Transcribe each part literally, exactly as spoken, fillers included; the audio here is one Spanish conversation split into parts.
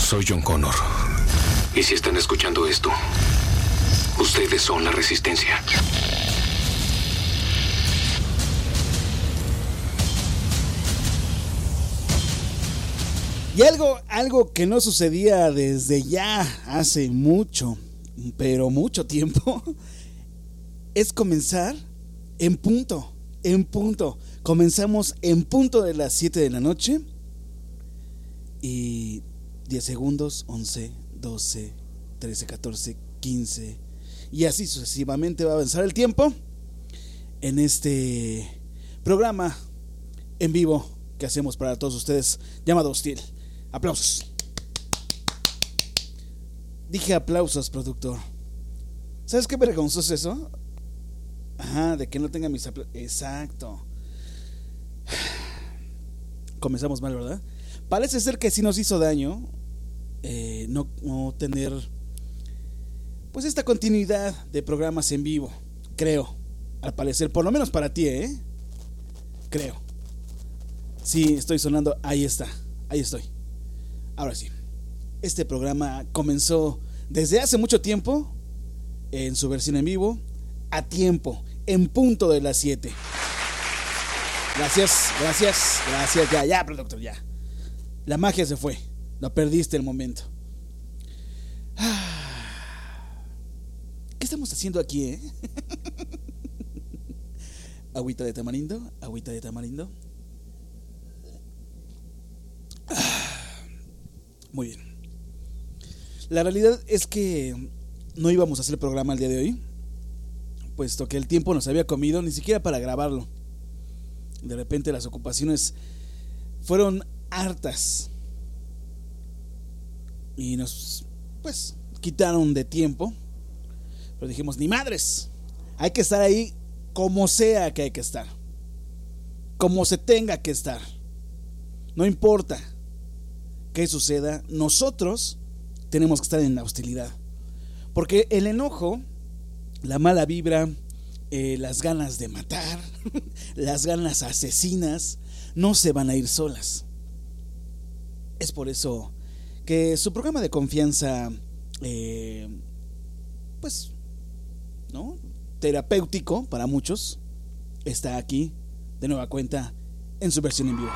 Soy John Connor. Y si están escuchando esto, ustedes son la resistencia. Y algo, algo que no sucedía desde ya hace mucho, pero mucho tiempo, es comenzar en punto, en punto. Comenzamos en punto de las siete de la noche y diez segundos, once, doce, trece, catorce, quince y así sucesivamente va a avanzar el tiempo en este programa en vivo que hacemos para todos ustedes llamado Hostil. Aplausos. Dije aplausos, productor. ¿Sabes qué vergonzoso es eso? Ajá, de que no tenga mis aplausos. Exacto. Comenzamos mal, ¿verdad? Parece ser que sí nos hizo daño eh, no, no tener pues esta continuidad de programas en vivo. Creo, al parecer, por lo menos para ti, ¿eh? Creo. Sí, estoy sonando, ahí está, ahí estoy. Ahora sí, este programa comenzó desde hace mucho tiempo en su versión en vivo, a tiempo, en punto de las siete. Gracias, gracias, gracias, ya, ya, productor, ya. La magia se fue, no perdiste el momento. ¿Qué estamos haciendo aquí, eh? Agüita de tamarindo, agüita de tamarindo. Muy bien. La realidad es que no íbamos a hacer el programa el día de hoy, puesto que el tiempo nos había comido, ni siquiera para grabarlo. De repente las ocupaciones fueron hartas y nos, pues, quitaron de tiempo. Pero dijimos, ni madres, hay que estar ahí como sea que hay que estar, como se tenga que estar. No importa qué suceda, nosotros tenemos que estar en la hostilidad. Porque el enojo, la mala vibra, eh, las ganas de matar, las ganas asesinas, no se van a ir solas. Es por eso que su programa de confianza, eh, pues, ¿no?, terapéutico para muchos, está aquí de nueva cuenta en su versión en vivo.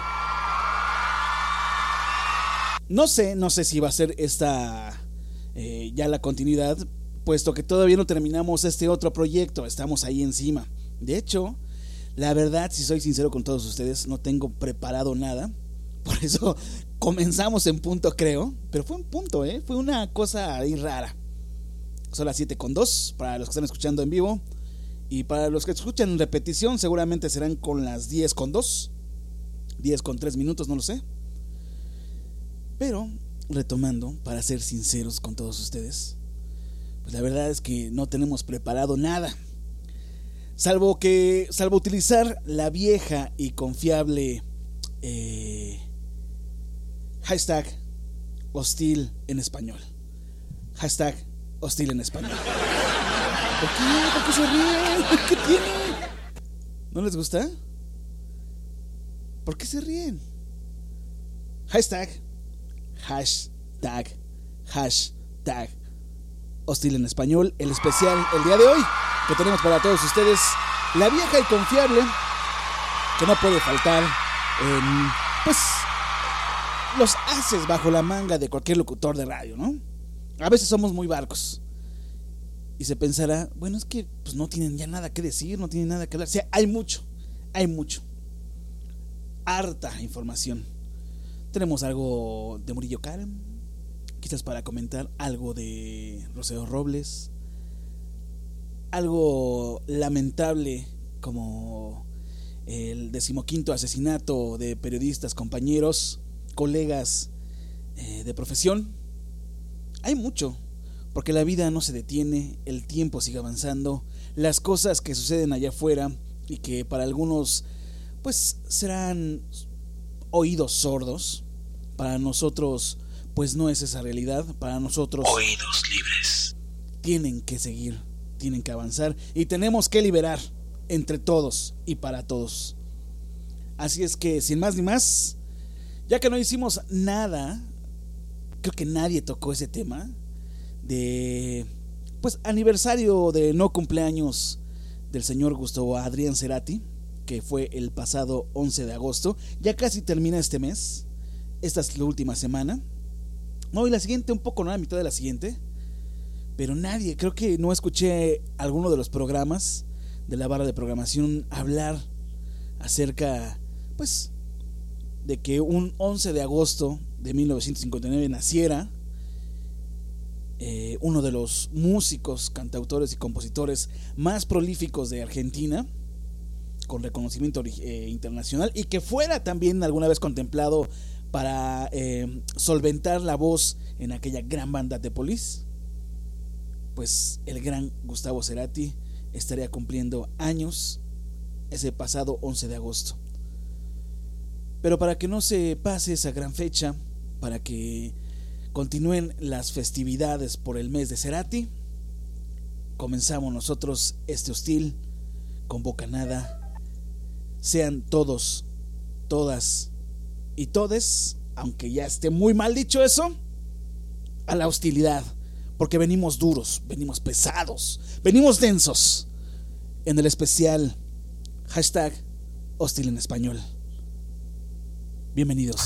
No sé, no sé si va a ser esta eh, ya la continuidad, puesto que todavía no terminamos este otro proyecto, estamos ahí encima. De hecho, la verdad, si soy sincero con todos ustedes, no tengo preparado nada. Por eso comenzamos en punto, creo. Pero fue un punto, ¿eh? Fue una cosa ahí rara. Son las siete con dos para los que están escuchando en vivo. Y para los que escuchan en repetición, seguramente serán con las diez con dos, diez con tres minutos, no lo sé. Pero, retomando, para ser sinceros con todos ustedes, pues la verdad es que no tenemos preparado nada. Salvo que, salvo utilizar la vieja y confiable eh, hashtag hostil en español. Hashtag hostil en español. ¿Por qué? ¿Por qué se ríen? ¿Qué tiene? ¿No les gusta? ¿Por qué se ríen? Hashtag Hashtag Hashtag hostil en español. El especial el día de hoy que tenemos para todos ustedes, la vieja y confiable que no puede faltar en, pues, los haces bajo la manga de cualquier locutor de radio, ¿no? A veces somos muy barcos y se pensará, bueno, es que pues no tienen ya nada que decir, no tienen nada que hablar. O sea, hay mucho, hay mucho, harta información. Tenemos algo de Murillo Karam, quizás para comentar algo de Rocío Robles, algo lamentable como el decimoquinto asesinato de periodistas, compañeros, colegas eh, de profesión. Hay mucho, porque la vida no se detiene, el tiempo sigue avanzando, las cosas que suceden allá afuera y que para algunos pues serán oídos sordos, para nosotros pues no es esa realidad. Para nosotros oídos libres tienen que seguir, tienen que avanzar y tenemos que liberar entre todos y para todos. Así es que sin más ni más, ya que no hicimos nada creo que nadie tocó ese tema de, pues, aniversario de no cumpleaños del señor Gustavo Adrián Cerati, que fue el pasado once de agosto. Ya casi termina este mes. Esta es la última semana. No, y la siguiente un poco, no, a la mitad de la siguiente. Pero nadie, creo que no escuché alguno de los programas de la barra de programación hablar acerca, pues, de que un once de agosto de mil novecientos cincuenta y nueve naciera eh, uno de los músicos, cantautores y compositores más prolíficos de Argentina, con reconocimiento eh, internacional, y que fuera también alguna vez contemplado para eh, solventar la voz en aquella gran banda de Police. Pues el gran Gustavo Cerati estaría cumpliendo años ese pasado once de agosto. Pero para que no se pase esa gran fecha, para que continúen las festividades por el mes de Cerati, comenzamos nosotros este hostil con Bocanada. Sean todos, todas y todes, aunque ya esté muy mal dicho eso, a la hostilidad, porque venimos duros, venimos pesados, venimos densos en el especial hashtag hostil en español. Bienvenidos.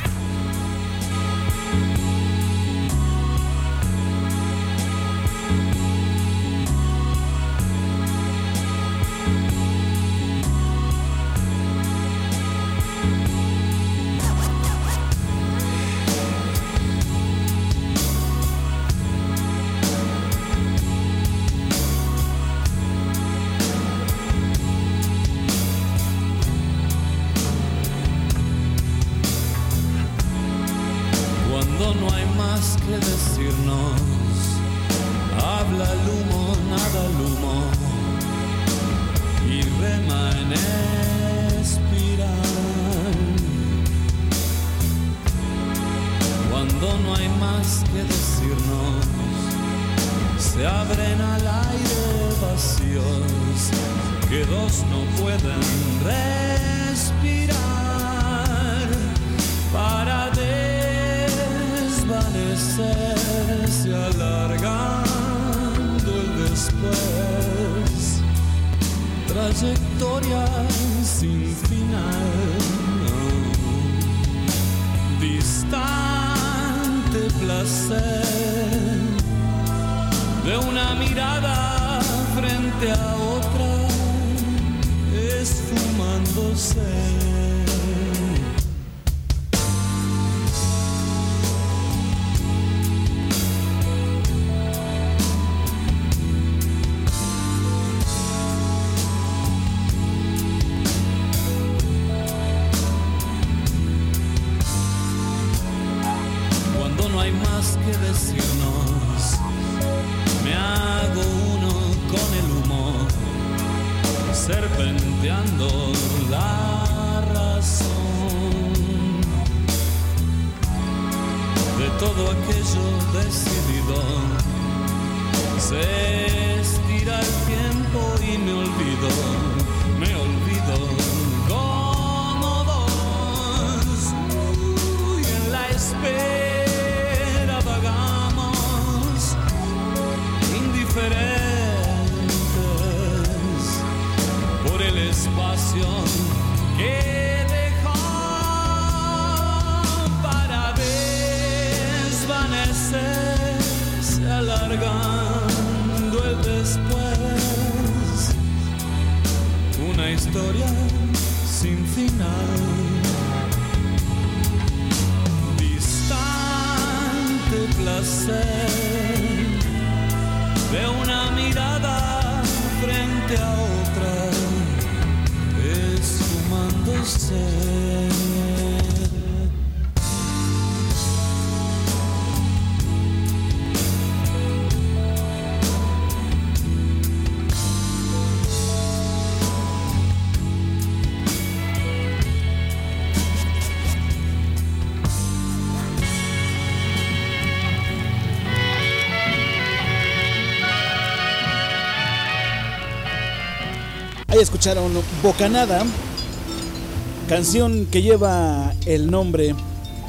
Ahí escucharon Bocanada, canción que lleva el nombre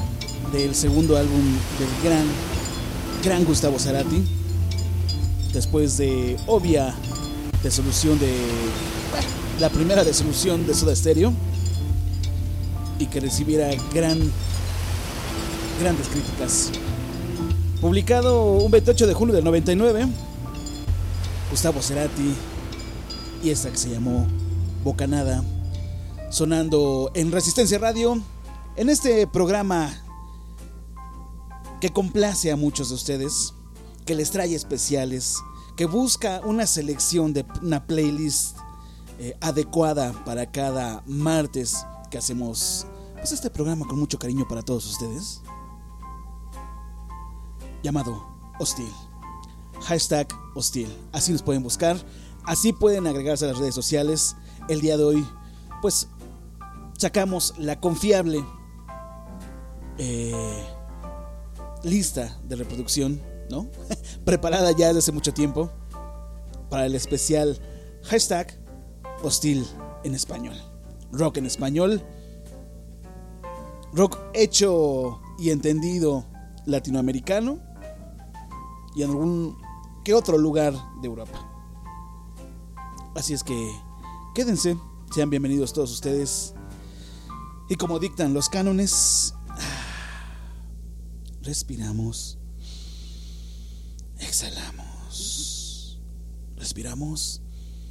del segundo álbum del gran, gran Gustavo Cerati, después de obvia disolución de bueno, la primera disolución de Soda Stereo, y que recibiera gran, grandes críticas. Publicado un veintiocho de julio del noventa y nueve, Gustavo Cerati, y esta que se llamó Bocanada, sonando en Resistencia Radio, en este programa que complace a muchos de ustedes, que les trae especiales, que busca una selección de una playlist eh, adecuada para cada martes que hacemos pues este programa con mucho cariño para todos ustedes, llamado Hostil. Hashtag Hostil. Así nos pueden buscar, así pueden agregarse a las redes sociales. El día de hoy pues sacamos la confiable eh, lista de reproducción, ¿no? Preparada ya desde hace mucho tiempo para el especial hashtag Hostil en español. Rock en español, rock hecho y entendido latinoamericano y en algún que otro lugar de Europa. Así es que quédense, sean bienvenidos todos ustedes, y como dictan los cánones, respiramos, exhalamos, respiramos,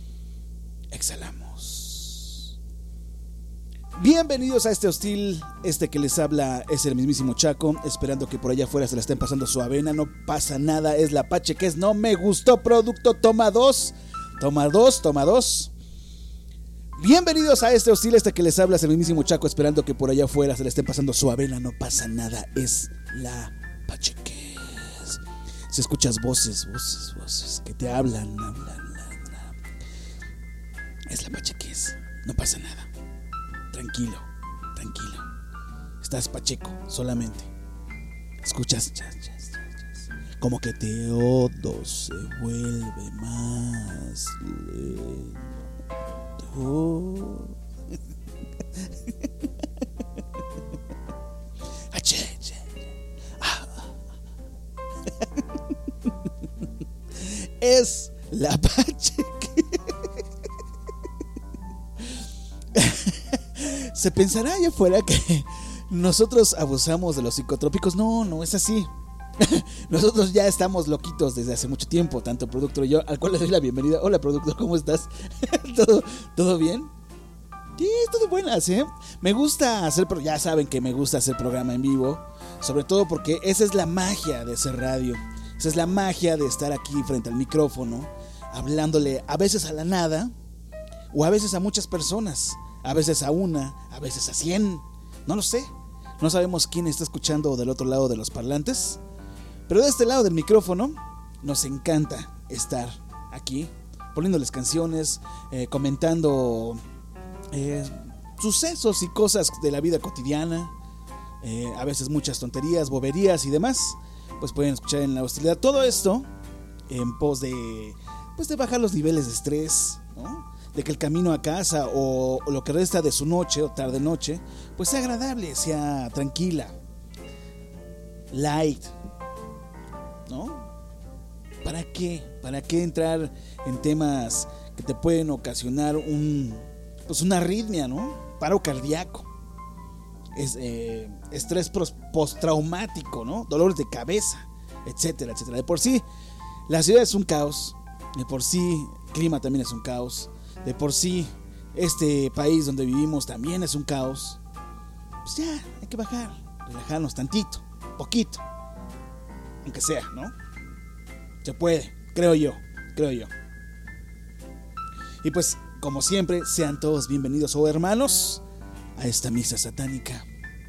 exhalamos. Bienvenidos a este Hostil. Este que les habla es el mismísimo Chaco, esperando que por allá afuera se la estén pasando su avena. No pasa nada, es la Pache que es No Me Gustó Producto. Toma dos, toma dos, toma dos. Bienvenidos a este Hostil. Este que les habla es el mismísimo Chaco, esperando que por allá afuera se la estén pasando su avena. No pasa nada, es la Pache que es. Si escuchas voces, voces, voces que te hablan, hablan, hablan, es la Pache que es. No pasa nada. Tranquilo, tranquilo. Estás pacheco solamente. Escuchas jazz, jazz, jazz, como que todo se vuelve más lento. Es la Pache que... Se pensará allá afuera que nosotros abusamos de los psicotrópicos. No, no es así. Nosotros ya estamos loquitos desde hace mucho tiempo, tanto el productor y yo, al cual le doy la bienvenida. Hola, productor, ¿cómo estás? ¿Todo, todo bien? Sí, todo buenas, ¿eh? Me gusta hacer, ya saben que me gusta hacer programa en vivo, sobre todo porque esa es la magia de hacer radio. Esa es la magia de estar aquí frente al micrófono, hablándole a veces a la nada, o a veces a muchas personas. A veces a una, a veces a cien, no lo sé. No sabemos quién está escuchando del otro lado de los parlantes, pero de este lado del micrófono nos encanta estar aquí, poniéndoles canciones, eh, comentando eh, sucesos y cosas de la vida cotidiana, eh, a veces muchas tonterías, boberías y demás. Pues pueden escuchar en la hostilidad todo esto en pos de, pues de bajar los niveles de estrés, ¿no? De que el camino a casa o, o lo que resta de su noche o tarde noche pues sea agradable, sea tranquila, light, ¿no? ¿Para qué? ¿Para qué entrar en temas que te pueden ocasionar un pues una arritmia, ¿no? Paro cardíaco, es, eh, estrés postraumático, ¿no? Dolores de cabeza, etcétera, etcétera. De por sí la ciudad es un caos, de por sí el clima también es un caos. De por sí, este país donde vivimos también es un caos. Pues ya, hay que bajar, relajarnos tantito, poquito, aunque sea, ¿no? Se puede, creo yo, creo yo. Y pues, como siempre, sean todos bienvenidos o hermanos a esta misa satánica,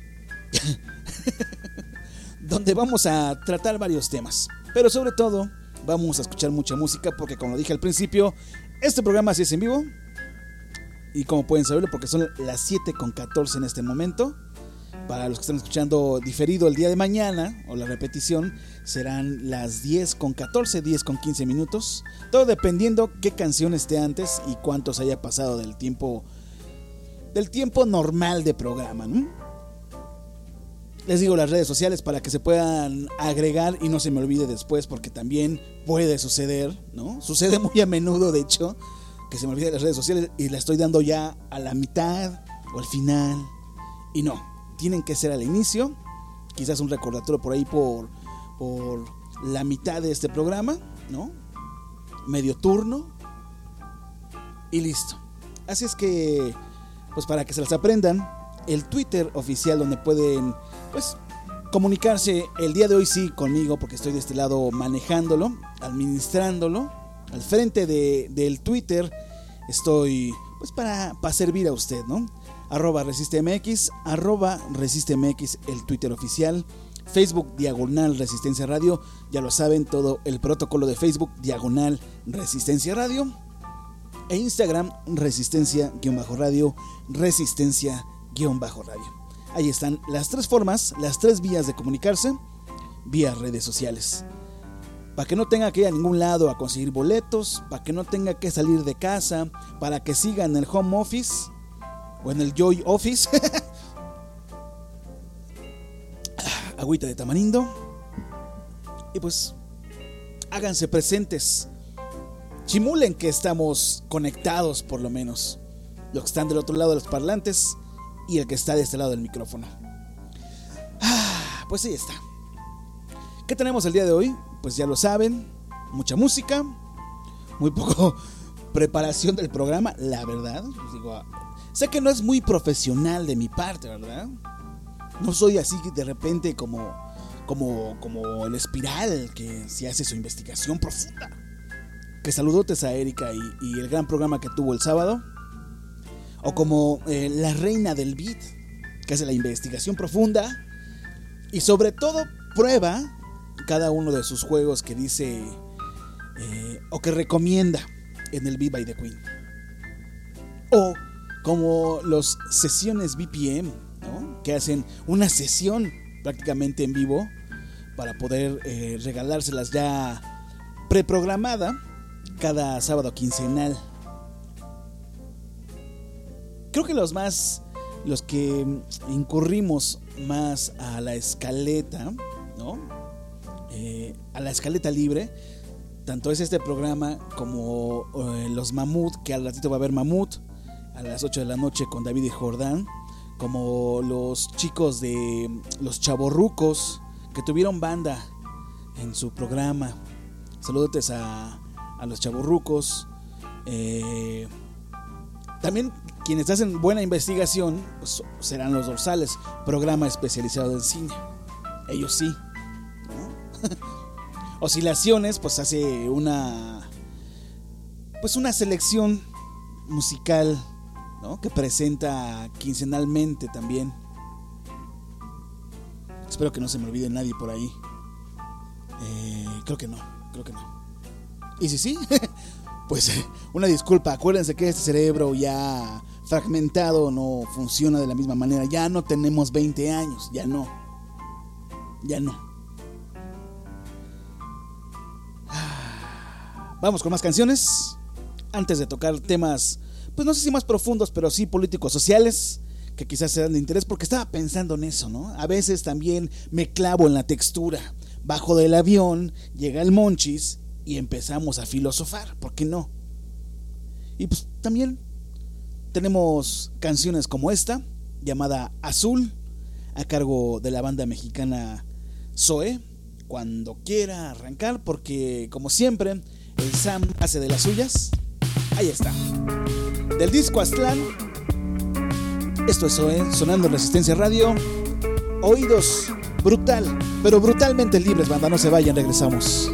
donde vamos a tratar varios temas, pero sobre todo vamos a escuchar mucha música, porque como lo dije al principio, este programa sí es en vivo, y como pueden saberlo, porque son las siete con catorce en este momento. Para los que están escuchando diferido el día de mañana, o la repetición, serán las diez con catorce, diez con quince minutos. Todo dependiendo qué canción esté antes y cuántos haya pasado del tiempo, del tiempo normal de programa, ¿no? Les digo las redes sociales para que se puedan agregar y no se me olvide después, porque también puede suceder, ¿no? Sucede muy a menudo, de hecho, que se me olvide las redes sociales y la estoy dando ya a la mitad o al final. Y no, tienen que ser al inicio, quizás un recordatorio por ahí por, por la mitad de este programa, ¿no? Medio turno y listo. Así es que, pues para que se las aprendan, el Twitter oficial donde pueden, pues, comunicarse el día de hoy sí conmigo, porque estoy de este lado manejándolo, administrándolo, al frente de, del Twitter estoy, pues, para, para servir a usted, ¿no? Arroba ResistemX, arroba ResistemX, el Twitter oficial. Facebook, diagonal Resistencia Radio, ya lo saben, todo el protocolo de Facebook, diagonal Resistencia Radio. E Instagram, Resistencia-Radio, Resistencia-Radio. Ahí están las tres formas, las tres vías de comunicarse, vía redes sociales. Para que no tenga que ir a ningún lado a conseguir boletos, para que no tenga que salir de casa, para que siga en el home office o en el joy office. Agüita de tamarindo. Y pues, háganse presentes. Chimulen que estamos conectados, por lo menos. Los que están del otro lado de los parlantes y el que está de este lado del micrófono. Ah, pues ahí está. ¿Qué tenemos el día de hoy? Pues ya lo saben, mucha música, muy poco preparación del programa, la verdad. Pues digo, sé que no es muy profesional de mi parte, ¿verdad? No soy así de repente como, como, como el Espiral, que se hace su investigación profunda. Que saludotes a Erika y, y el gran programa que tuvo el sábado. O como eh, la reina del beat, que hace la investigación profunda y sobre todo prueba cada uno de sus juegos que dice eh, o que recomienda en el Beat by the Queen. O como los sesiones B P M, ¿no? Que hacen una sesión prácticamente en vivo para poder eh, regalárselas ya preprogramada cada sábado quincenal. Creo que los más, los que incurrimos más a la escaleta, ¿no? Eh, a la escaleta libre, tanto es este programa como eh, los Mamut, que al ratito va a haber Mamut a las ocho de la noche con David y Jordán, como los chicos de los Chavorrucos que tuvieron banda en su programa. Saludos a, a los Chavorrucos. Eh, también quienes hacen buena investigación, pues, serán los Dorsales, programa especializado en cine. Ellos sí, ¿no? Oscilaciones, pues hace una, pues una selección musical, ¿no? Que presenta quincenalmente también. Espero que no se me olvide nadie por ahí. Eh, creo que no, creo que no. Y si sí, pues una disculpa. Acuérdense que este cerebro ya fragmentado no funciona de la misma manera. Ya no tenemos veinte años, ya no. Ya no. Vamos con más canciones. Antes de tocar temas, pues no sé si más profundos, pero sí políticos sociales, que quizás sean de interés, porque estaba pensando en eso, ¿no? A veces también me clavo en la textura. Bajo del avión, llega el Monchis y empezamos a filosofar, ¿por qué no? Y pues también tenemos canciones como esta, llamada Azul, a cargo de la banda mexicana Zoe, cuando quiera arrancar, porque como siempre, el Sam hace de las suyas. Ahí está. Del disco Aztlán, esto es Zoe, sonando en Resistencia Radio. Oídos brutal, pero brutalmente libres, banda, no se vayan, regresamos.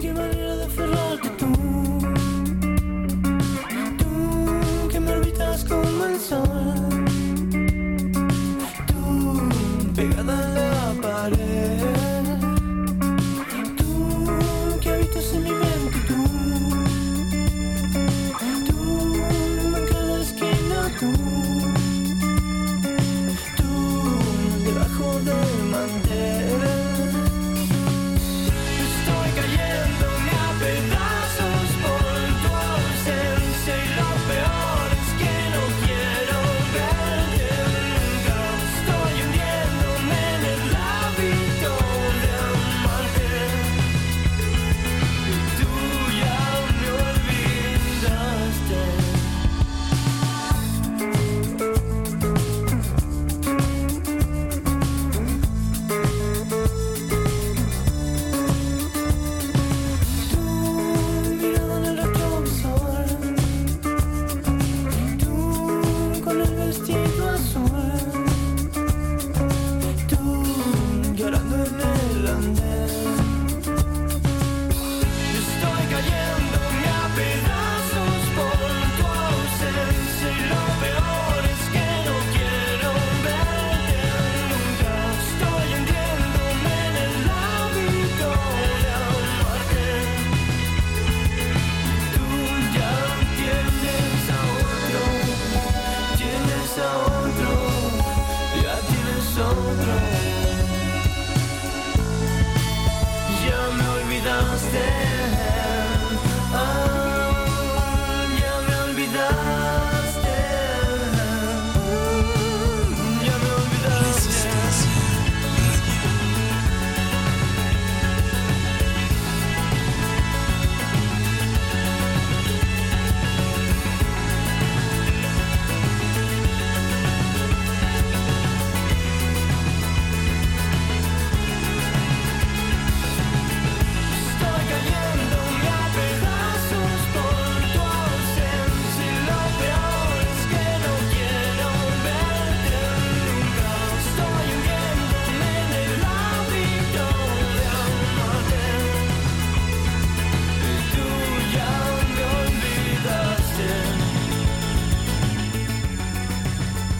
Estoy cayendo.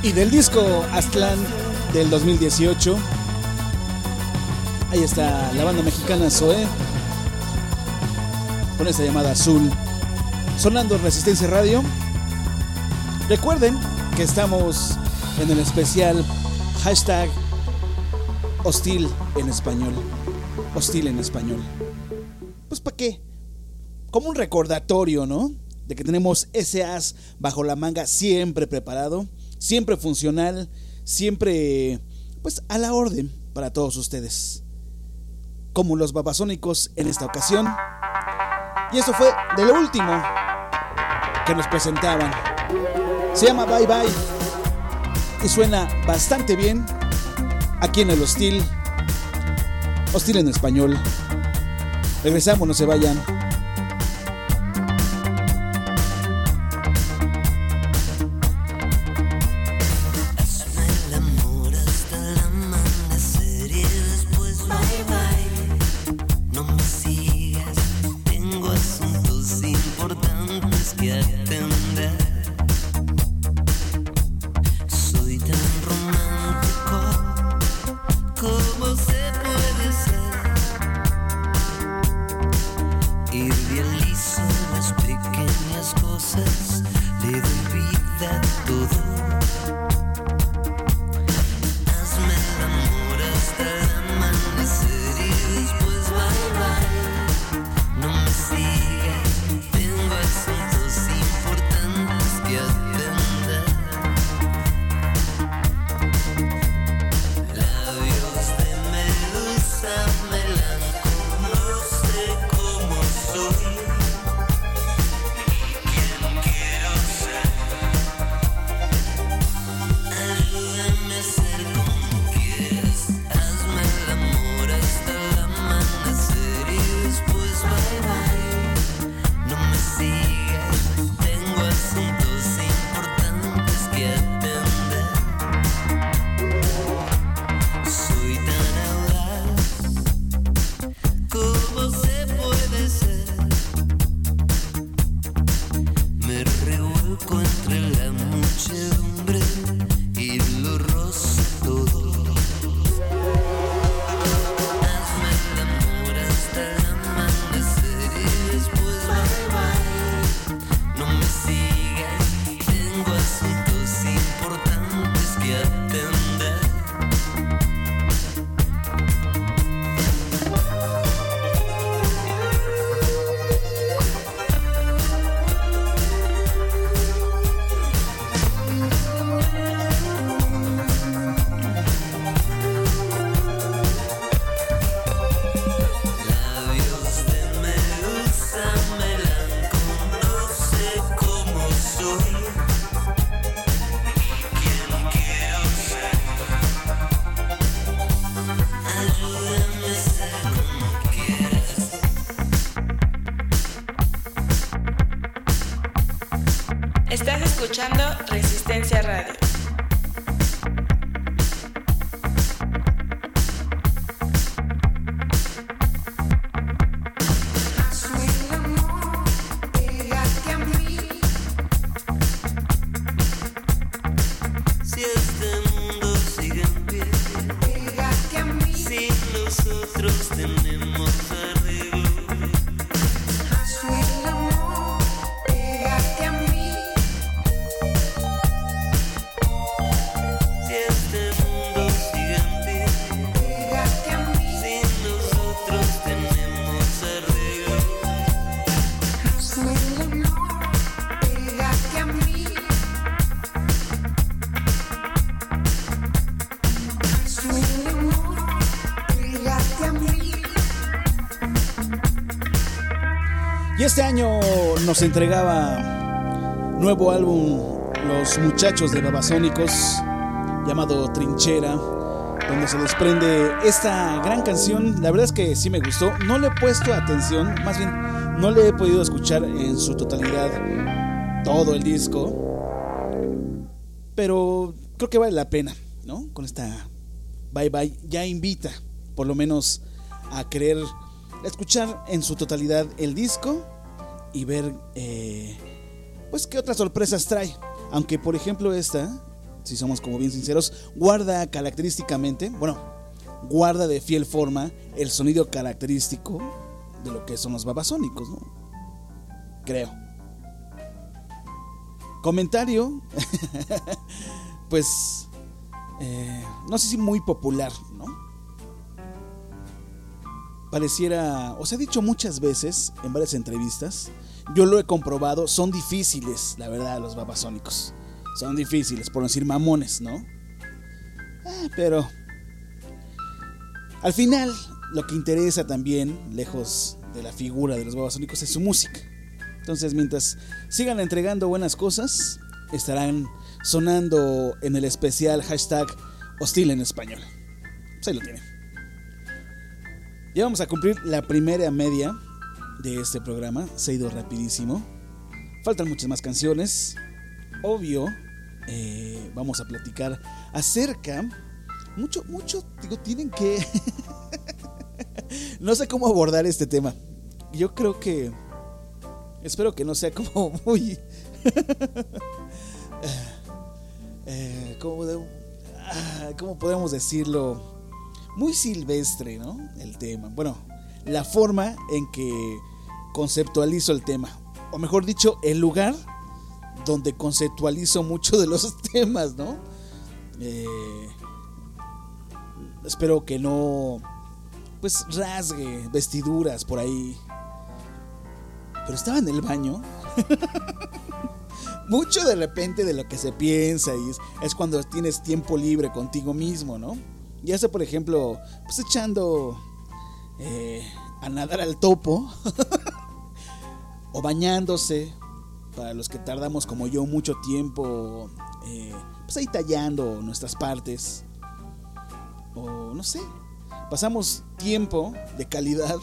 Y del disco Aztlán del dos mil dieciocho, ahí está la banda mexicana Zoé con esta llamada Azul, sonando Resistencia Radio. Recuerden que estamos en el especial hashtag Hostil en español. Hostil en español. Pues ¿para qué? Como un recordatorio, ¿no? De que tenemos ese as bajo la manga, siempre preparado, siempre funcional, siempre pues a la orden para todos ustedes. Como los babasónicos en esta ocasión. Y esto fue de lo último que nos presentaban. Se llama Bye Bye y suena bastante bien aquí en el Hostil. Hostil en español. Regresamos, no se vayan. Estás escuchando Resistencia Radio. Este año nos entregaba nuevo álbum Los Muchachos de Babasónicos, llamado Trinchera, donde se desprende esta gran canción. La verdad es que sí me gustó. No le he puesto atención, más bien no le he podido escuchar en su totalidad todo el disco, pero creo que vale la pena, ¿no? Con esta Bye Bye ya invita por lo menos a querer escuchar en su totalidad el disco y ver eh, pues qué otras sorpresas trae. Aunque por ejemplo esta si somos como bien sinceros, guarda característicamente, bueno, guarda de fiel forma el sonido característico de lo que son los babasónicos, ¿no? Creo. Comentario, pues, eh, no sé si muy popular, ¿no? Pareciera, o se ha dicho muchas veces en varias entrevistas, yo lo he comprobado, son difíciles, la verdad, los babasónicos. Son difíciles, por no decir mamones, ¿no? Eh, pero al final, lo que interesa también, lejos de la figura de los babasónicos, es su música. Entonces, mientras sigan entregando buenas cosas, estarán sonando en el especial hashtag Hostil en Español. Pues ahí lo tienen. Ya vamos a cumplir la primera media de este programa. Se ha ido rapidísimo. Faltan muchas más canciones. Obvio, eh, vamos a platicar acerca... Mucho, mucho, digo, tienen que... No sé cómo abordar este tema. Yo creo que... Espero que no sea como muy... eh, ¿cómo, de... ¿Cómo podemos decirlo? Muy silvestre, ¿no? El tema. Bueno, la forma en que conceptualizo el tema. O mejor dicho, el lugar donde conceptualizo mucho de los temas, ¿no? Eh... Espero que no, pues, rasgue vestiduras por ahí. Pero estaba en el baño. Mucho de repente de lo que se piensa y es, es cuando tienes tiempo libre contigo mismo, ¿no? Ya sea, por ejemplo, pues echando eh, a nadar al topo. O bañándose. Para los que tardamos como yo mucho tiempo, eh, pues ahí tallando nuestras partes. O no sé, pasamos tiempo de calidad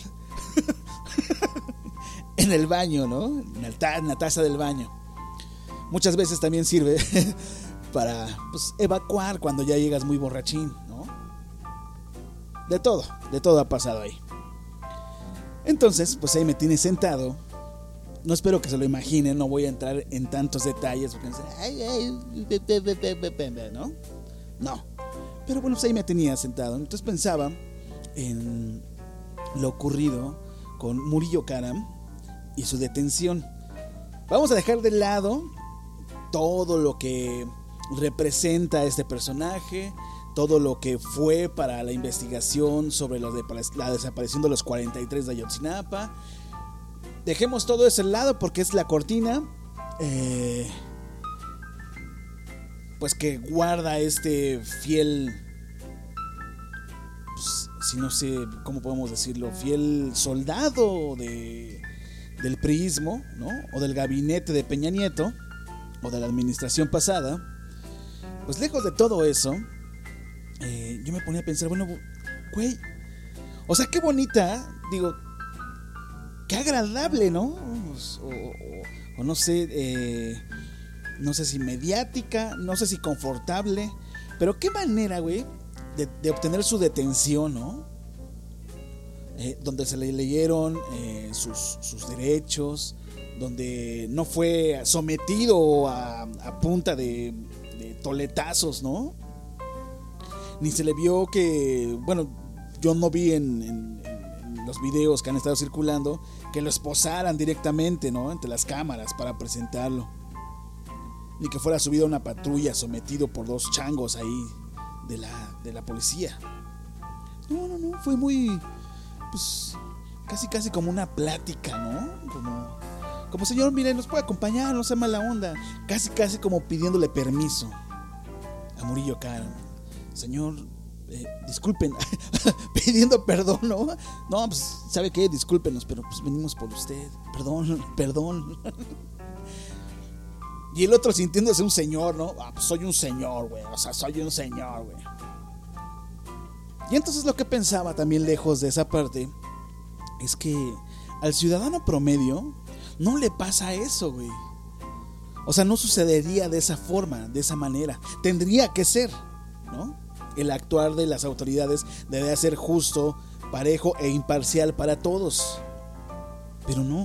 en el baño, ¿no? En, el ta- en la taza del baño. Muchas veces también sirve para, pues, evacuar cuando ya llegas muy borrachín, ¿no? De todo, de todo ha pasado ahí. Entonces, pues ahí me tiene sentado. No espero que se lo imaginen, no voy a entrar en tantos detalles porque ay, ay, ¿no? No. Pero bueno, pues ahí me tenía sentado. Entonces pensaba en lo ocurrido con Murillo Karam y su detención. Vamos a dejar de lado todo lo que representa este personaje, todo lo que fue para la investigación sobre la, de, la desaparición de los cuarenta y tres de Ayotzinapa. Dejemos todo eso al lado porque es la cortina eh, pues que guarda este fiel, pues, si no sé cómo podemos decirlo, fiel soldado de, del priismo, ¿no? O del gabinete de Peña Nieto, o de la administración pasada. Pues lejos de todo eso, eh, yo me ponía a pensar, bueno, güey, o sea, qué bonita, digo, qué agradable, ¿no? O, o, o no sé, eh, no sé si mediática, no sé si confortable, pero qué manera, güey, de, de obtener su detención, ¿no? Eh, donde se le leyeron eh, sus, sus derechos, donde no fue sometido a, a punta de, de toletazos, ¿no? Ni se le vio que, bueno, yo no vi en, en, en los videos que han estado circulando que lo esposaran directamente, ¿no? Entre las cámaras para presentarlo. Ni que fuera subido a una patrulla sometido por dos changos ahí de la, de la policía. No, no, no, fue muy, pues, casi casi como una plática, ¿no? Como, como señor, mire, nos puede acompañar, no sea mala onda. Casi casi como pidiéndole permiso a Murillo Karam. Señor, eh, disculpen, pidiendo perdón, ¿no? No, pues, ¿sabe qué? Discúlpenos, pero pues venimos por usted. Perdón, perdón. Y el otro sintiéndose un señor, ¿no? Ah, pues soy un señor, güey. O sea, soy un señor, güey. Y entonces lo que pensaba también lejos de esa parte es que al ciudadano promedio no le pasa eso, güey. O sea, no sucedería de esa forma, de esa manera. Tendría que ser, ¿no? El actuar de las autoridades debe ser justo, parejo e imparcial para todos. Pero no.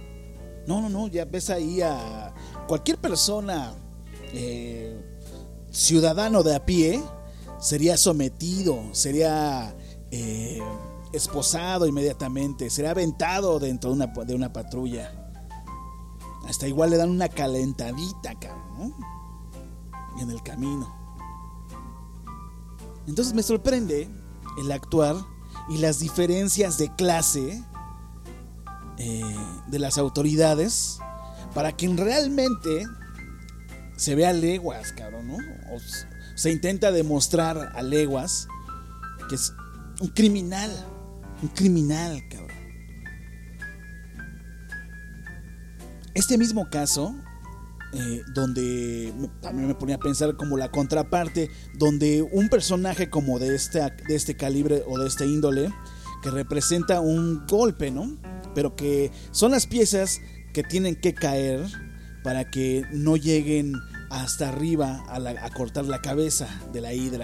No, no, no. Ya ves ahí a cualquier persona eh, ciudadano de a pie sería sometido, sería eh, esposado inmediatamente, sería aventado dentro de una, de una patrulla. Hasta igual le dan una calentadita, cabrón, ¿no? En el camino. Entonces me sorprende el actuar y las diferencias de clase eh, de las autoridades para que realmente se vea a leguas, cabrón, ¿no? O se intenta demostrar a leguas que es un criminal, un criminal, cabrón. Este mismo caso, eh, donde también me ponía a pensar como la contraparte, donde un personaje como de este, de este calibre o de este índole, que representa un golpe, ¿no? Pero que son las piezas que tienen que caer para que no lleguen hasta arriba a, la, a cortar la cabeza de la hidra.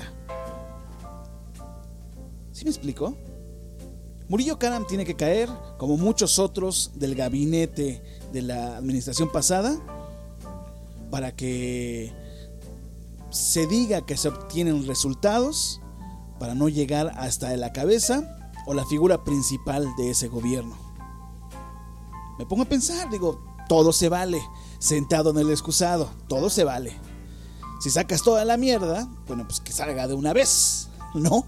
¿Sí me explico? Murillo Karam tiene que caer, como muchos otros del gabinete de la administración pasada, para que se diga que se obtienen resultados, para no llegar hasta la cabeza o la figura principal de ese gobierno. Me pongo a pensar, digo, todo se vale. Sentado en el excusado, todo se vale. Si sacas toda la mierda, bueno, pues que salga de una vez, ¿no?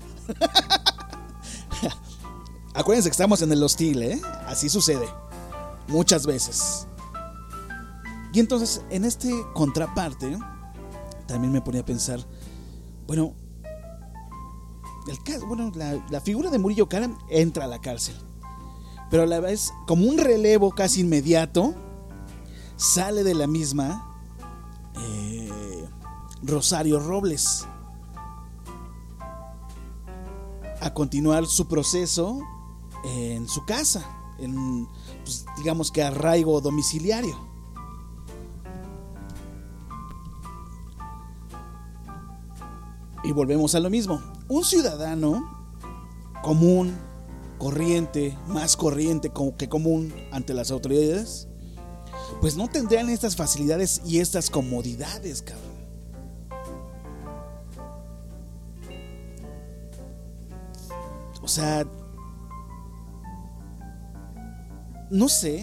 Acuérdense que estamos en el hostil, ¿eh? Así sucede muchas veces. Y entonces, en este contraparte, también me ponía a pensar, bueno, el caso, bueno, la, la figura de Murillo Karam entra a la cárcel, pero a la vez, como un relevo casi inmediato, sale de la misma eh, Rosario Robles a continuar su proceso en su casa, en, pues, digamos que arraigo domiciliario. Y volvemos a lo mismo. Un ciudadano común, corriente, más corriente que común ante las autoridades, pues no tendrían estas facilidades y estas comodidades, cabrón. O sea, no sé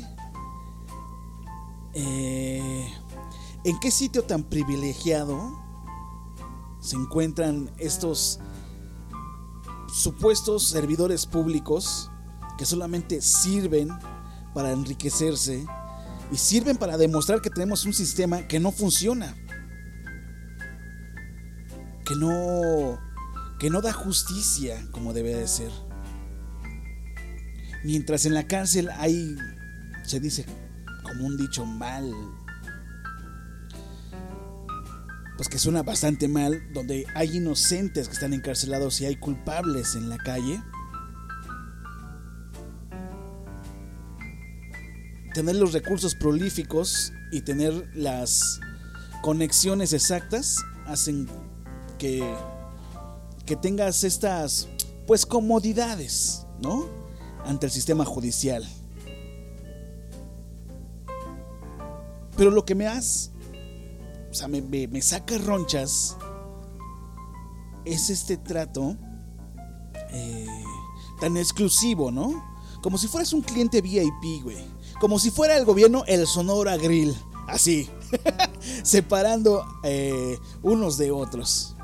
eh, en qué sitio tan privilegiado se encuentran estos supuestos servidores públicos que solamente sirven para enriquecerse y sirven para demostrar que tenemos un sistema que no funciona, que no, que no da justicia como debe de ser. Mientras en la cárcel hay, se dice como un dicho mal, pues que suena bastante mal, donde hay inocentes que están encarcelados y hay culpables en la calle. Tener los recursos prolíficos y tener las conexiones exactas hacen que, que tengas estas, pues, comodidades, ¿no? Ante el sistema judicial. Pero lo que me hace, o sea, me, me, me saca ronchas es este trato eh, tan exclusivo, ¿no? Como si fueras un cliente V I P, güey. Como si fuera el gobierno el Sonora Grill. Así. Separando eh, unos de otros.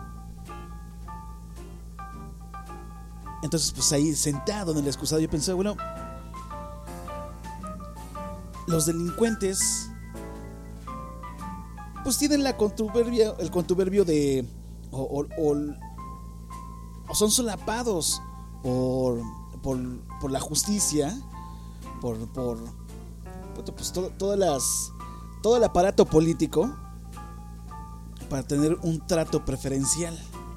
Entonces, pues ahí sentado en el excusado, yo pensé, bueno, los delincuentes pues tienen la contuberbia, el contuberbio de o, o, o, o son solapados por, por, por la justicia, por, por pues todo, todas las, todo el aparato político para tener un trato preferencial.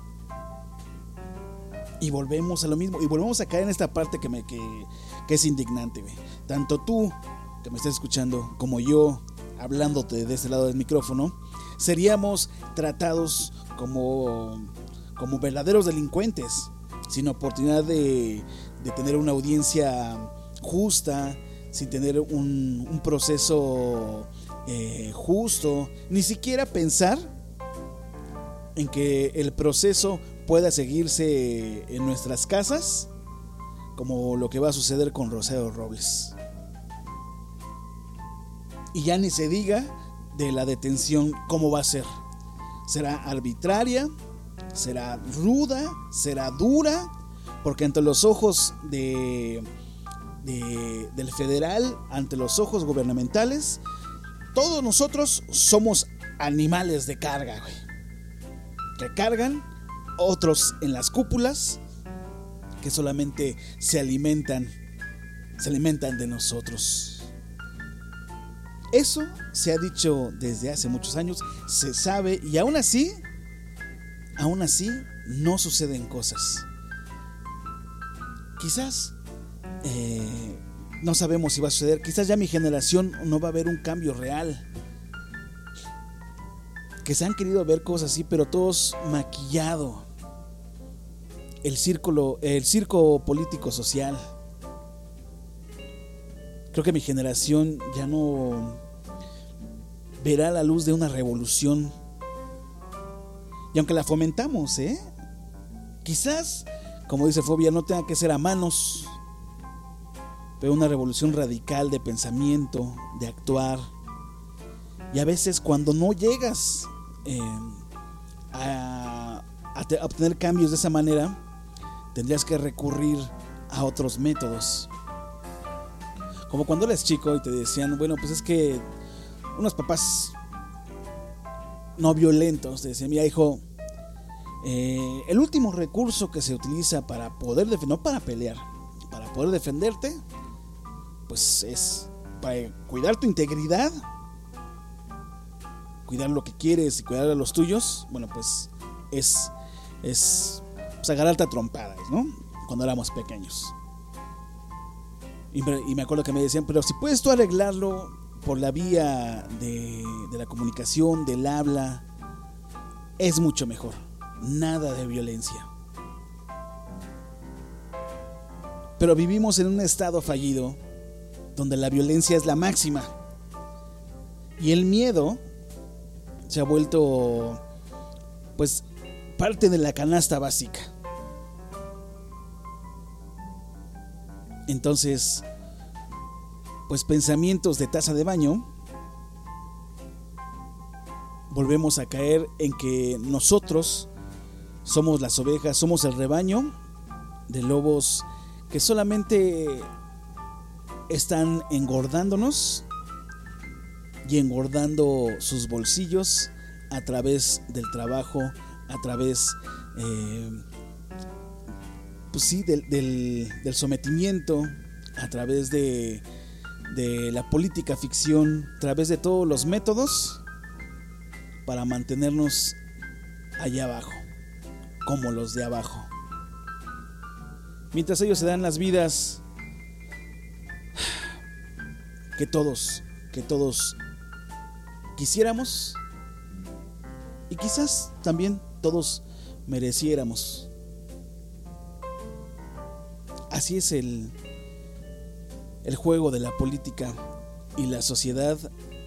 Y volvemos a lo mismo, y volvemos a caer en esta parte que, me, que, que es indignante, güey. Tanto tú que me estás escuchando como yo hablándote de este lado del micrófono, seríamos tratados como, como verdaderos delincuentes, sin oportunidad de, de tener una audiencia justa, sin tener un, un proceso eh, justo, ni siquiera pensar en que el proceso pueda seguirse en nuestras casas, como lo que va a suceder con Rosario Robles. Y ya ni se diga de la detención, cómo va a ser. ¿Será arbitraria? ¿Será ruda? ¿Será dura? Porque ante los ojos de, de, del federal, ante los ojos gubernamentales, todos nosotros somos animales de carga, güey, que cargan, otros en las cúpulas, que solamente se alimentan, se alimentan de nosotros. Eso se ha dicho desde hace muchos años, se sabe, y aún así, aún así, no suceden cosas. Quizás eh, no sabemos si va a suceder, quizás ya mi generación no va a ver un cambio real. Que se han querido ver cosas así, pero todos maquillado. El círculo, el circo político social. Creo que mi generación ya no verá la luz de una revolución. Y aunque la fomentamos, ¿eh? Quizás, como dice Fobia, no tenga que ser a manos, pero una revolución radical de pensamiento, de actuar. Y a veces cuando no llegas eh, a, a, te, a obtener cambios de esa manera, tendrías que recurrir a otros métodos. Como cuando eres chico y te decían, bueno, pues es que unos papás no violentos te decían, mira hijo, eh, el último recurso que se utiliza para poder defender, no para pelear, para poder defenderte, pues es para cuidar tu integridad, cuidar lo que quieres y cuidar a los tuyos. Bueno, pues es, es pues agarrarte a trompadas, ¿no? Cuando éramos pequeños. Y me, y me acuerdo que me decían, pero si puedes tú arreglarlo por la vía de, de la comunicación, del habla, es mucho mejor. Nada de violencia. Pero vivimos en un estado fallido donde la violencia es la máxima. Y el miedo se ha vuelto, pues, parte de la canasta básica. Entonces, pues pensamientos de taza de baño, volvemos a caer en que nosotros somos las ovejas, somos el rebaño de lobos que solamente están engordándonos y engordando sus bolsillos a través del trabajo, a través eh, pues sí, del, del, del sometimiento, a través de, de la política ficción, a través de todos los métodos para mantenernos allá abajo, como los de abajo. Mientras ellos se dan las vidas que todos, que todos quisiéramos y quizás también todos mereciéramos. Así es el, el juego de la política y la sociedad.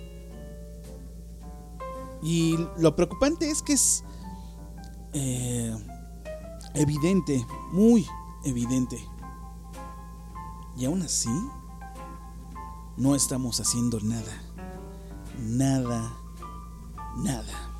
Y lo preocupante es que es eh, evidente, muy evidente. Y aún así, no estamos haciendo nada. Nada, nada.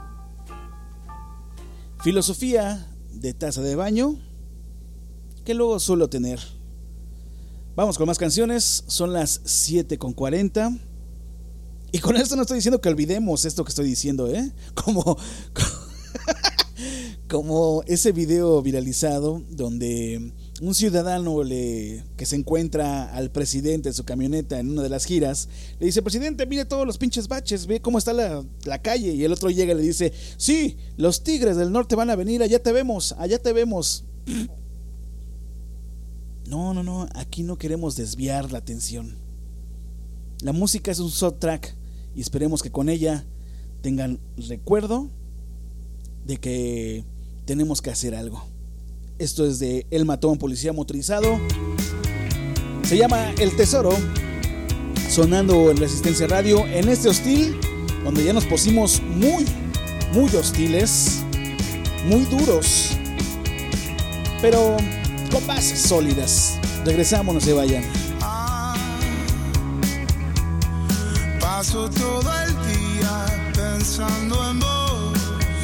Filosofía de taza de baño que luego suelo tener. Vamos con más canciones. Son las siete con cuarenta. Y con esto no estoy diciendo que olvidemos esto que estoy diciendo, ¿eh? Como, como ese video viralizado donde un ciudadano le, que se encuentra al presidente en su camioneta en una de las giras, le dice: presidente, mire todos los pinches baches, ve cómo está la, la calle. Y el otro llega y le dice: sí, los Tigres del Norte van a venir, allá te vemos, allá te vemos. No, no, no, aquí no queremos desviar la atención. La música es un soundtrack y esperemos que con ella tengan recuerdo de que tenemos que hacer algo. Esto es de El Matón, Policía Motorizado. Se llama El Tesoro, sonando en Resistencia Radio, en este hostil, donde ya nos pusimos muy, muy hostiles. muy duros, pero con bases sólidas. Regresamos, no se vayan. Ah, paso todo el día pensando en vos.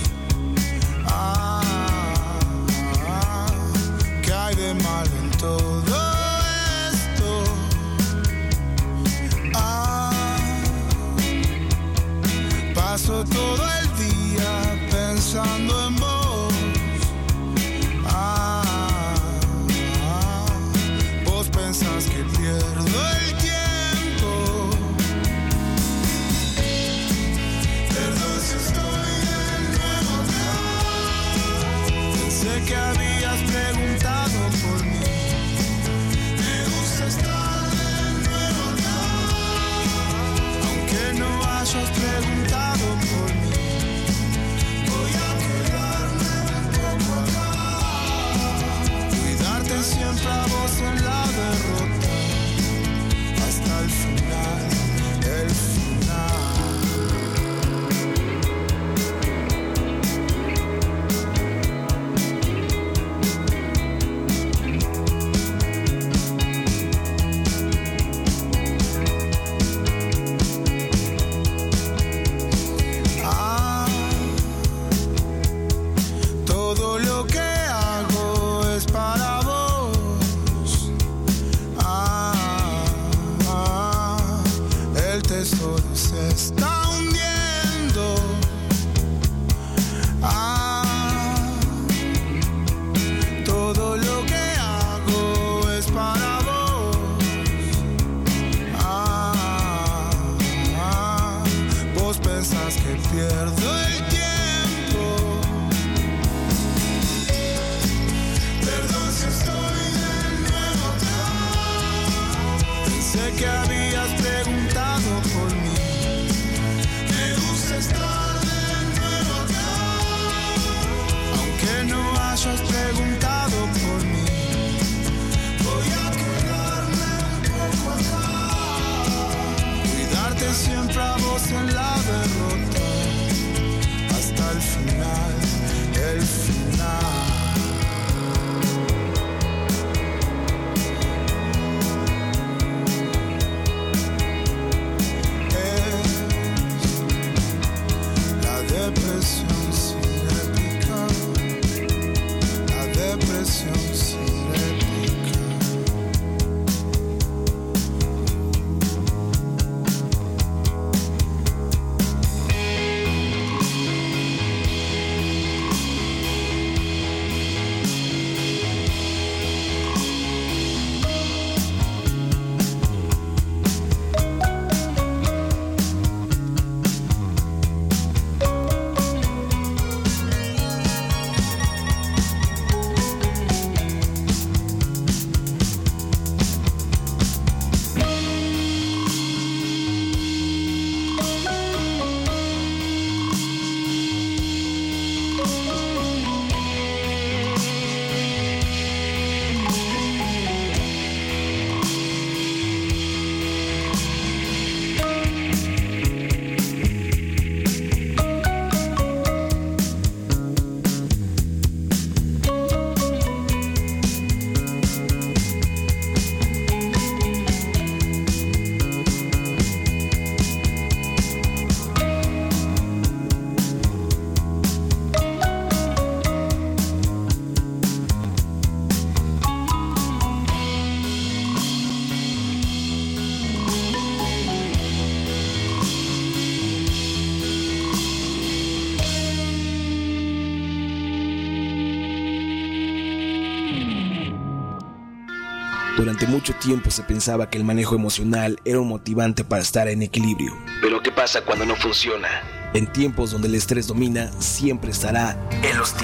Ah, ah, ¿qué hay de malo en todo esto? Ah, paso todo el día pensando en vos. Pensás que pierdo el tiempo. Perdón si estoy de nuevo acá. Pensé que habías preguntado por mí. Me gusta estar de nuevo acá. Aunque no hayas preguntado por mí, voy a quedarme un poco acá. Cuidarte siempre a vos en la derrota hasta el final, el ah, todo lo que hago es para vos. Ah, ah, el tesoro se está hundiendo. Ah, todo lo que hago es para vos. Ah, ah, vos pensás que pierdo el tiempo. Perdón si estoy de nuevo acá. Pensé que habías preguntado por mí. Me gusta estar de nuevo acá. Aunque no hayas preguntado por mí, voy a quedarme un poco acá. Cuidarte siempre a vos en la derrota hasta el final, el final. La depresión sin réplica, la depresión sin réplica. Durante mucho tiempo se pensaba que el manejo emocional era un motivante para estar en equilibrio. Pero ¿qué pasa cuando no funciona? En tiempos donde el estrés domina, siempre estará el hostil.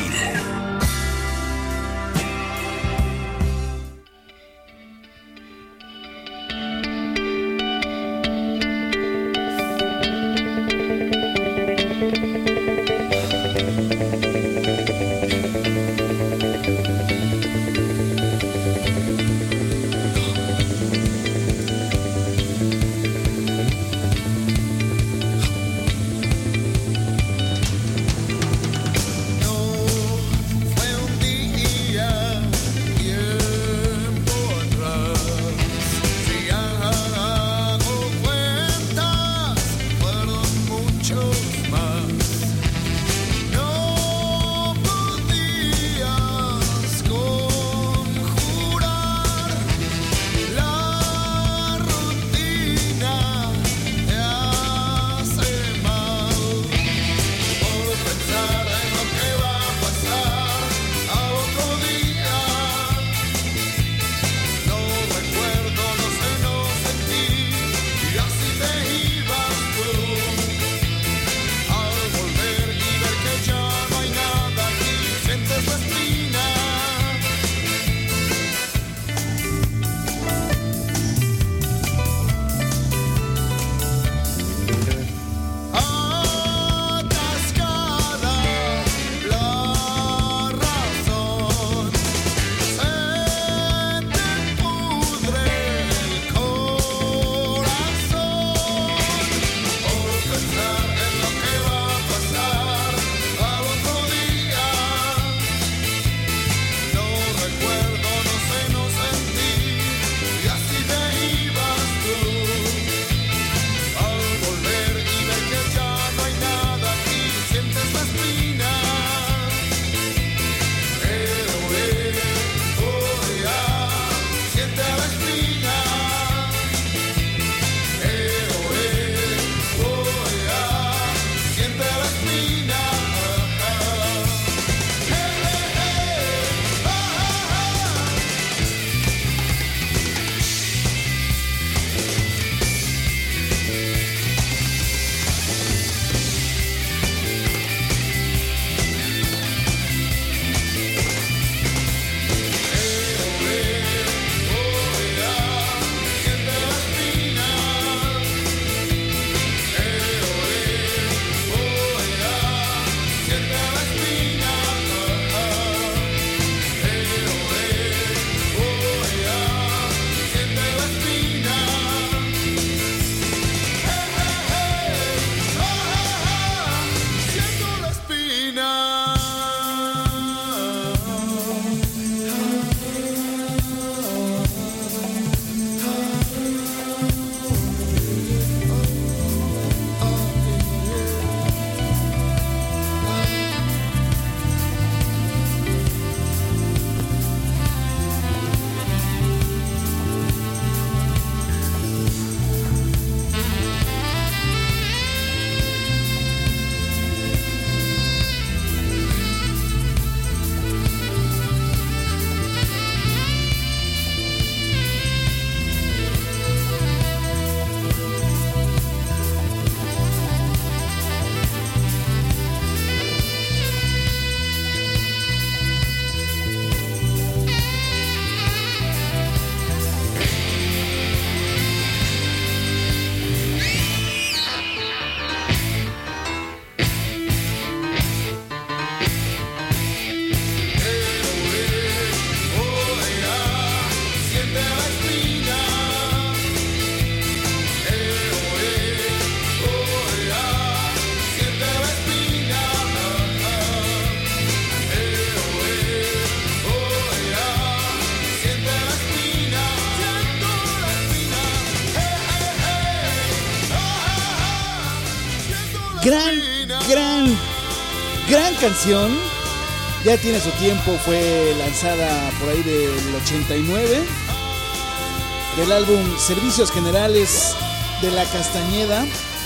Gran, gran, gran canción. Ya tiene su tiempo, fue lanzada por ahí del ochenta y nueve. Del álbum Servicios Generales de la Castañeda.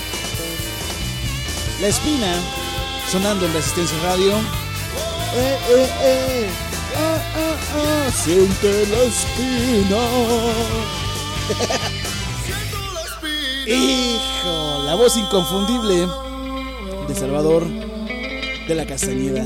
La Espina, sonando en Resistencia Radio. Eh, eh, eh. Ah, ah, ah. Siente la espina. Hijo, la voz inconfundible de Salvador de la Castañeda.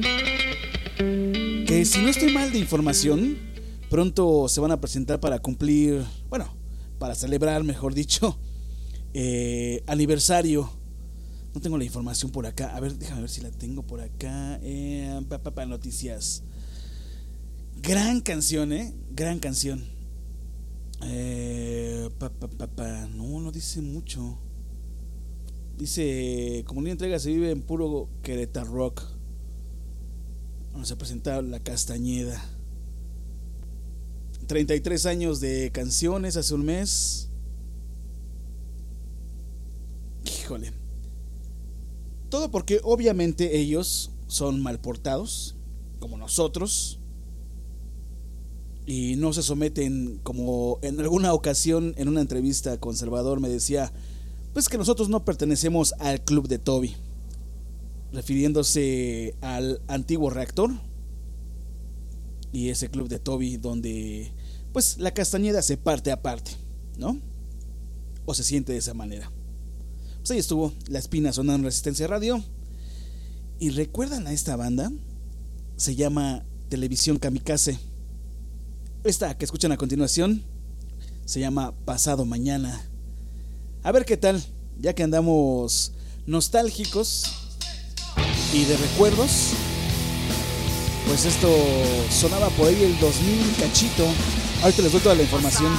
Que si no estoy mal de información, pronto se van a presentar para cumplir, bueno, para celebrar, mejor dicho, eh, aniversario. No tengo la información por acá. A ver, déjame ver si la tengo por acá. Eh, pa, pa, pa, noticias. Gran canción, eh. Gran canción. Eh, pa, pa, pa, pa. No, no dice mucho. Dice, comunidad entrega se vive en puro Querétaro Rock. Vamos a presentar La Castañeda. treinta y tres años de canciones hace un mes. Híjole. Todo porque obviamente ellos son mal portados, como nosotros, y no se someten, como en alguna ocasión en una entrevista con Salvador me decía, pues que nosotros no pertenecemos al club de Toby, refiriéndose al antiguo Reactor y ese club de Toby donde pues la Castañeda se parte aparte, ¿no? O se siente de esa manera. Pues ahí estuvo La Espina sonando en Resistencia Radio. ¿Y recuerdan a esta banda? Se llama Televisión Kamikaze. Esta que escuchan a continuación se llama Pasado Mañana. A ver qué tal, ya que andamos nostálgicos y de recuerdos. Pues esto sonaba por ahí el dos mil cachito. Ahorita les doy toda la información.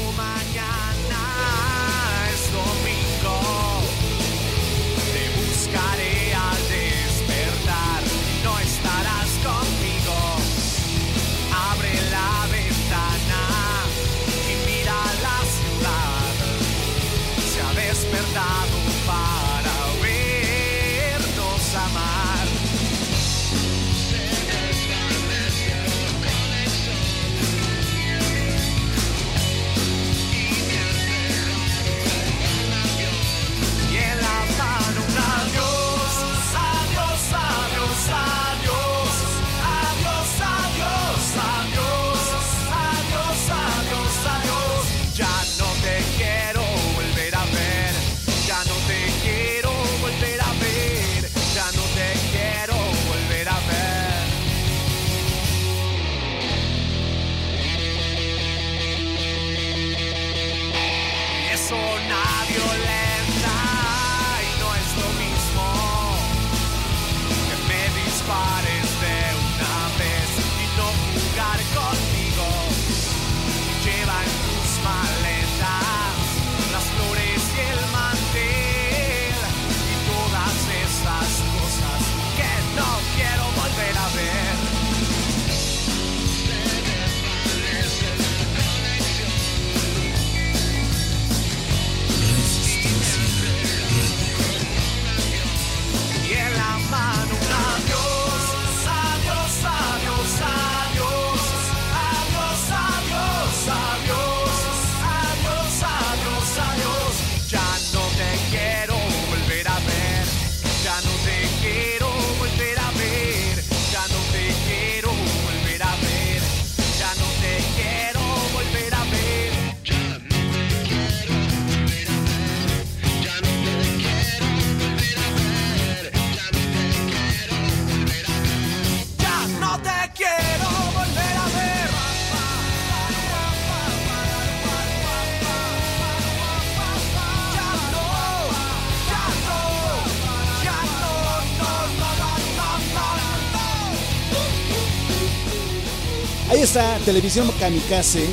Ahí está Televisión Kamikaze,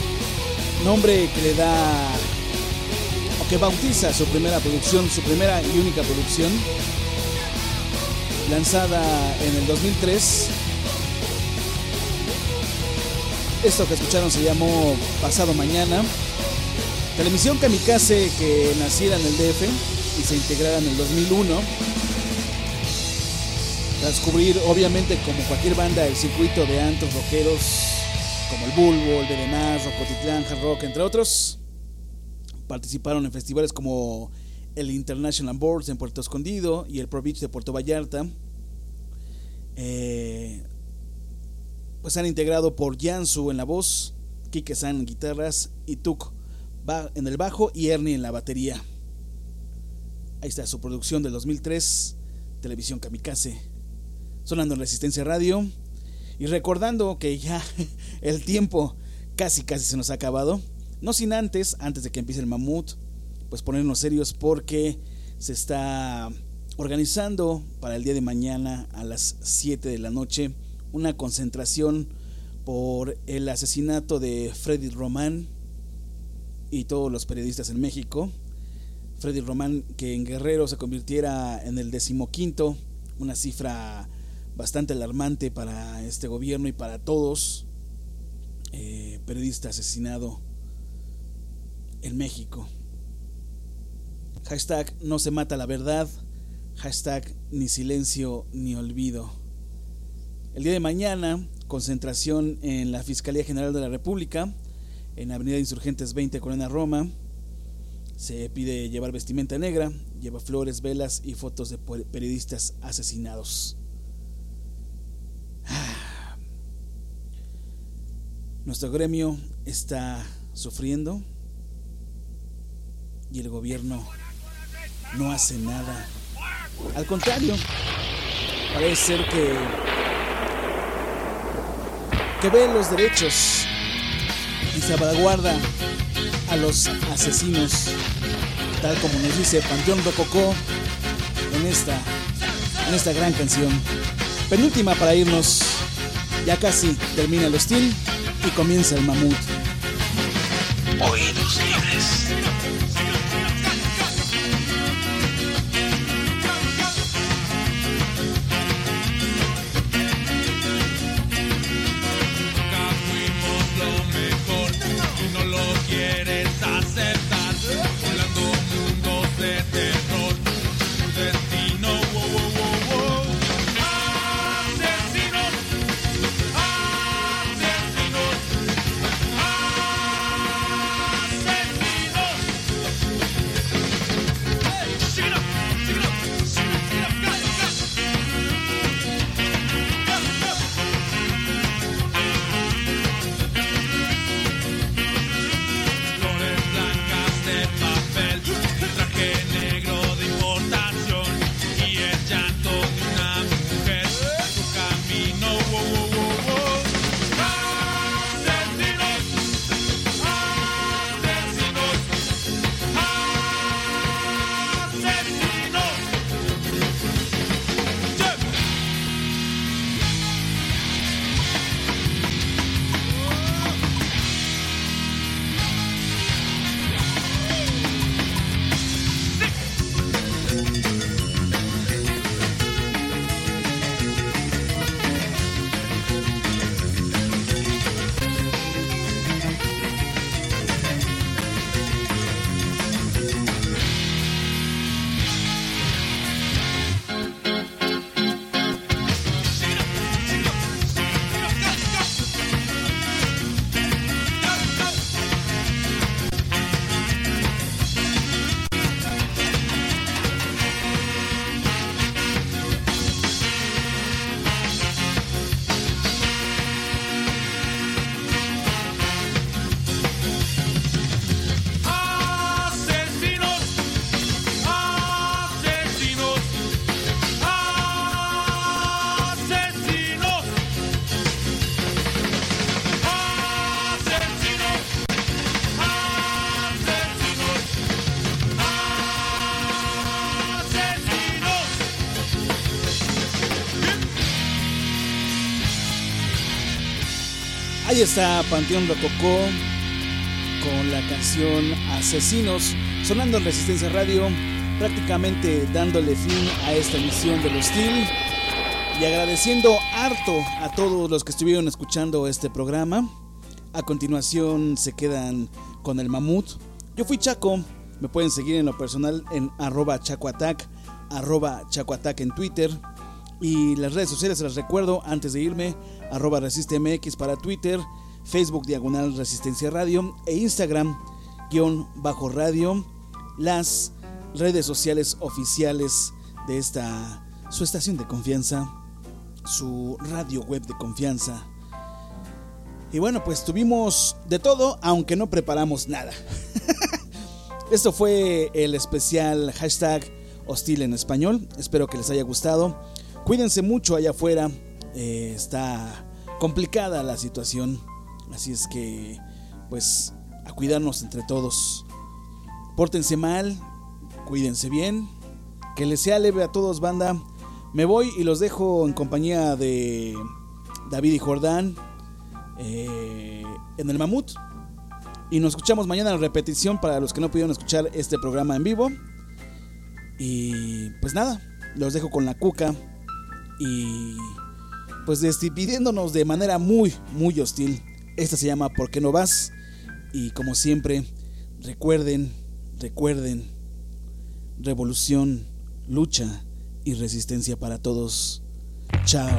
nombre que le da o que bautiza su primera producción, su primera y única producción, lanzada en el dos mil tres. Esto que escucharon se llamó Pasado Mañana. Televisión Kamikaze, que naciera en el D F, y se integrara en el dos mil uno. Tras cubrir, obviamente, como cualquier banda, el circuito de antros rockeros como el Bulbo, el B D Más, Rocotitlán, Hard Rock, entre otros, participaron en festivales como el International Boards en Puerto Escondido y el Pro Beach de Puerto Vallarta. Eh, pues han integrado por Jansu en la voz, Kike San en guitarras y Tuk en el bajo y Ernie en la batería. Ahí está su producción del dos mil tres, Televisión Kamikaze, sonando en Resistencia Radio. Y recordando que ya el tiempo casi casi se nos ha acabado, no sin antes, antes de que empiece el Mamut, pues ponernos serios, porque se está organizando para el día de mañana a las siete de la noche una concentración por el asesinato de Freddy Román y todos los periodistas en México. Freddy Román, que en Guerrero se convirtiera en el decimoquinto, una cifra bastante alarmante para este gobierno y para todos, eh, periodista asesinado en México. Hashtag no se mata la verdad, hashtag ni silencio ni olvido. El día de mañana, concentración en la Fiscalía General de la República, en Avenida Insurgentes veinte, Colonia Roma. Se pide llevar vestimenta negra, lleva flores, velas y fotos de periodistas asesinados. Nuestro gremio está sufriendo y el gobierno no hace nada. Al contrario, parece ser que que ve los derechos y salvaguarda a los asesinos, tal como nos dice Panteón Rococó en esta, en esta gran canción. Penúltima para irnos, ya casi termina el hostil y comienza el Mamut. Oídos libres. Ahí está Panteón Rococó con la canción Asesinos, sonando en Resistencia Radio, prácticamente dándole fin a esta emisión del Hostil y agradeciendo harto a todos los que estuvieron escuchando este programa. A continuación se quedan con el Mamut. Yo fui Chaco, Me pueden seguir en lo personal en arroba chacoatac, arroba chacoatac en Twitter. Y las redes sociales se las recuerdo antes de irme, arroba resistemx para Twitter, Facebook diagonal Resistencia Radio e Instagram guión bajo radio, las redes sociales oficiales de esta su estación de confianza, su radio web de confianza. Y bueno, pues tuvimos de todo, aunque no preparamos nada. Esto fue el especial hashtag Hostil en Español. Espero que les haya gustado. Cuídense mucho allá afuera. Eh, está complicada la situación. Así es que, pues, a cuidarnos entre todos. Pórtense mal, cuídense bien. Que les sea leve a todos, banda. Me voy y los dejo en compañía de David y Jordán eh, en el Mamut. Y nos escuchamos mañana en la repetición para los que no pudieron escuchar este programa en vivo. Y pues nada, los dejo con la cuca. Y pues despidiéndonos de manera muy, muy hostil. Esta se llama ¿Por qué no vas? Y como siempre, recuerden, recuerden, revolución, lucha y resistencia para todos. Chao.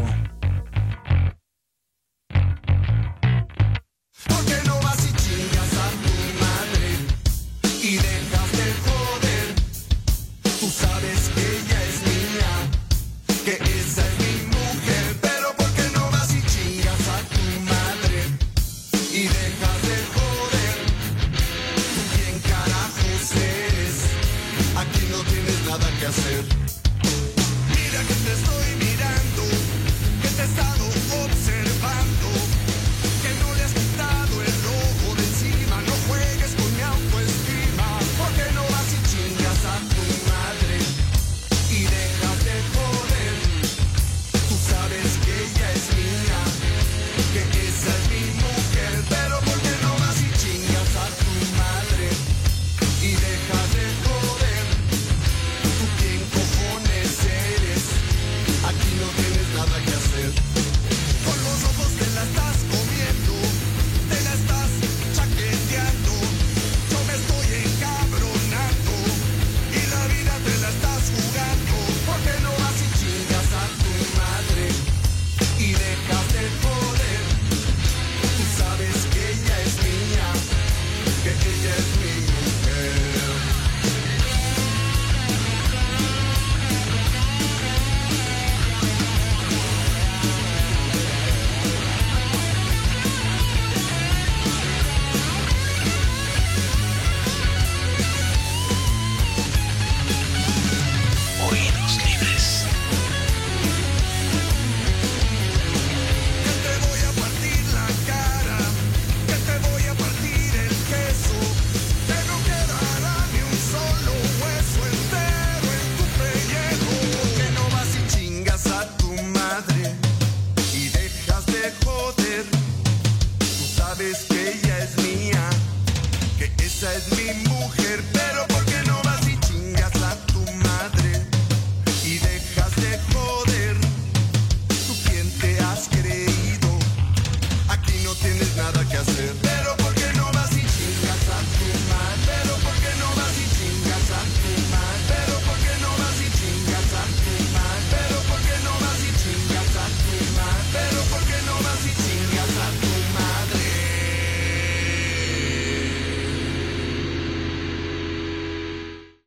¿Por qué no vas y chingas a tu madre y dejas de joder? Tú sabes que ella es mía, que esa es mi mujer. Pero ¿por qué no vas y chingas a tu madre y dejas de joder? ¿Tú quién carajos eres? Aquí no tienes nada que hacer. Mira que te estoy mirando, que te he estado observando, que no le has quitado el ojo de encima. No juegues con mi autoestima. ¿Por qué no vas y chingas a tu madre y dejas de joder? Tú sabes que ella es mía, que esa es mi mujer. Pero ¿por qué no vas y chingas a tu madre y dejas de joder? ¿Tú quién cojones eres? Aquí no tienes nada que hacer. Con los ojos te la estás comiendo, te la estás chaqueteando. Yo me estoy encabronando y la vida te la estás jugando. ¿Por qué no vas y chingas a tu madre y dejas de joder? Tú sabes que ella es mía, que ella es mi mujer. Oídos libres. Que te voy a partir la cara, que te voy a partir el queso, que no quedará ni un solo hueso entero en tu pellejo. ¿Por qué no vas y chingas a tu madre y dejas de joder? Tú sabes que ella es mía, que esa es mi mujer. Pero